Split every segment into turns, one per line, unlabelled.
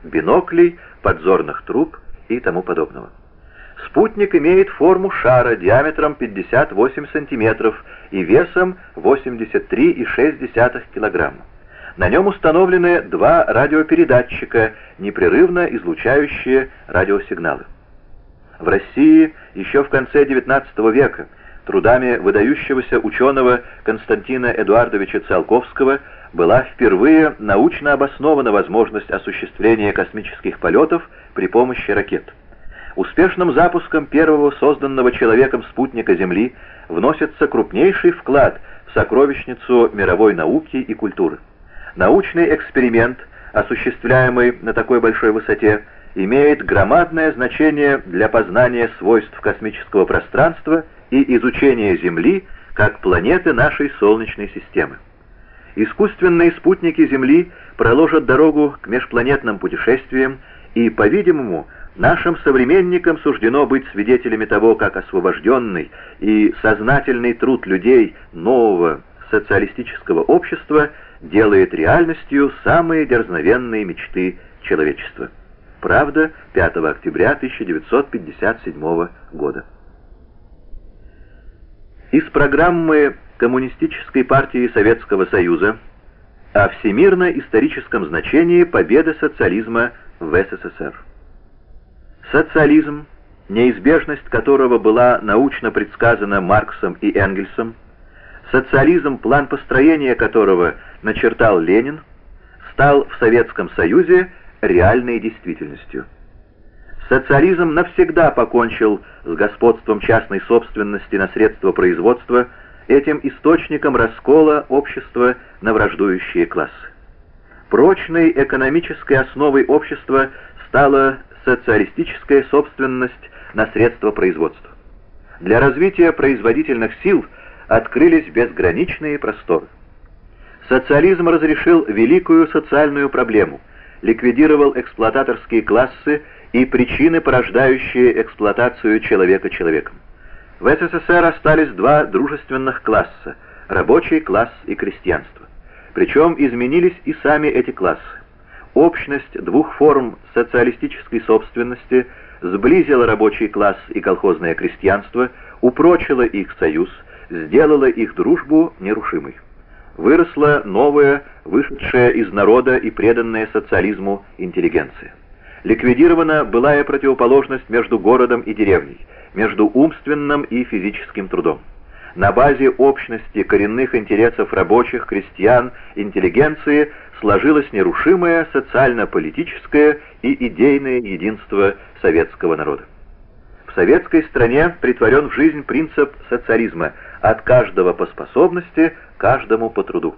биноклей, подзорных труб и тому подобного. Спутник имеет форму шара диаметром 58 сантиметров и весом 83,6 килограмма. На нем установлены два радиопередатчика, непрерывно излучающие радиосигналы. В России еще в конце XIX века трудами выдающегося ученого Константина Эдуардовича Циолковского была впервые научно обоснована возможность осуществления космических полетов при помощи ракет. Успешным запуском первого созданного человеком спутника Земли вносится крупнейший вклад в сокровищницу мировой науки и культуры. Научный эксперимент, осуществляемый на такой большой высоте, имеет громадное значение для познания свойств космического пространства и изучения Земли как планеты нашей Солнечной системы. Искусственные спутники Земли проложат дорогу к межпланетным путешествиям, и, по-видимому, нашим современникам суждено быть свидетелями того, как освобожденный и сознательный труд людей нового социалистического общества делает реальностью самые дерзновенные мечты человечества. Правда, 5 октября 1957 года. Из программы Коммунистической партии Советского Союза о всемирно-историческом значении победы социализма в СССР. Социализм, неизбежность которого была научно предсказана Марксом и Энгельсом, социализм, план построения которого начертал Ленин, стал в Советском Союзе реальной действительностью. Социализм навсегда покончил с господством частной собственности на средства производства, этим источником раскола общества на враждующие классы. Прочной экономической основой общества стала социалистическая собственность на средства производства. Для развития производительных сил открылись безграничные просторы. Социализм разрешил великую социальную проблему, ликвидировал эксплуататорские классы и причины, порождающие эксплуатацию человека человеком. В СССР остались два дружественных класса – рабочий класс и крестьянство. Причем изменились и сами эти классы. Общность двух форм социалистической собственности сблизила рабочий класс и колхозное крестьянство, упрочила их союз, сделала их дружбу нерушимой. Выросла новая, вышедшая из народа и преданная социализму интеллигенция. Ликвидирована былая противоположность между городом и деревней, между умственным и физическим трудом. На базе общности коренных интересов рабочих, крестьян, интеллигенции сложилось нерушимое социально-политическое и идейное единство советского народа. В советской стране претворен в жизнь принцип социализма «от каждого по способности, каждому по труду».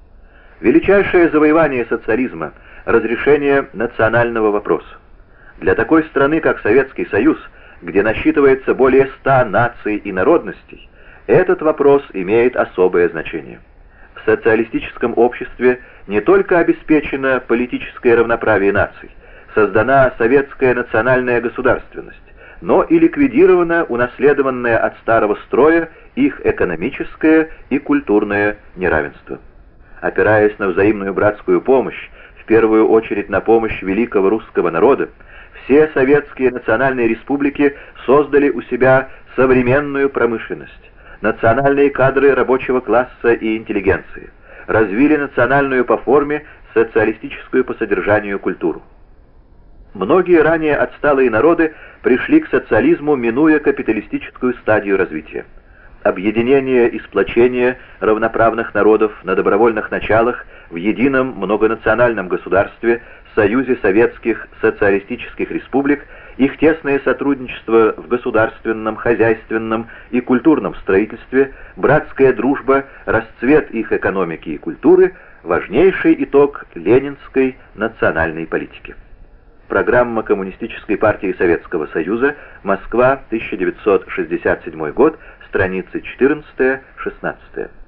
Величайшее завоевание социализма – разрешение национального вопроса. Для такой страны, как Советский Союз, где насчитывается более 100 наций и народностей, этот вопрос имеет особое значение. В социалистическом обществе не только обеспечено политическое равноправие наций, создана советская национальная государственность, но и ликвидировано унаследованное от старого строя их экономическое и культурное неравенство. Опираясь на взаимную братскую помощь, в первую очередь на помощь великого русского народа, все советские национальные республики создали у себя современную промышленность, национальные кадры рабочего класса и интеллигенции, развили национальную по форме, социалистическую по содержанию культуру. Многие ранее отсталые народы пришли к социализму, минуя капиталистическую стадию развития. Объединение и сплочение равноправных народов на добровольных началах в едином многонациональном государстве, Союзе Советских Социалистических Республик, их тесное сотрудничество в государственном, хозяйственном и культурном строительстве, братская дружба, расцвет их экономики и культуры – важнейший итог ленинской национальной политики. Программа Коммунистической партии Советского Союза, Москва, 1967 год, страницы 14-16.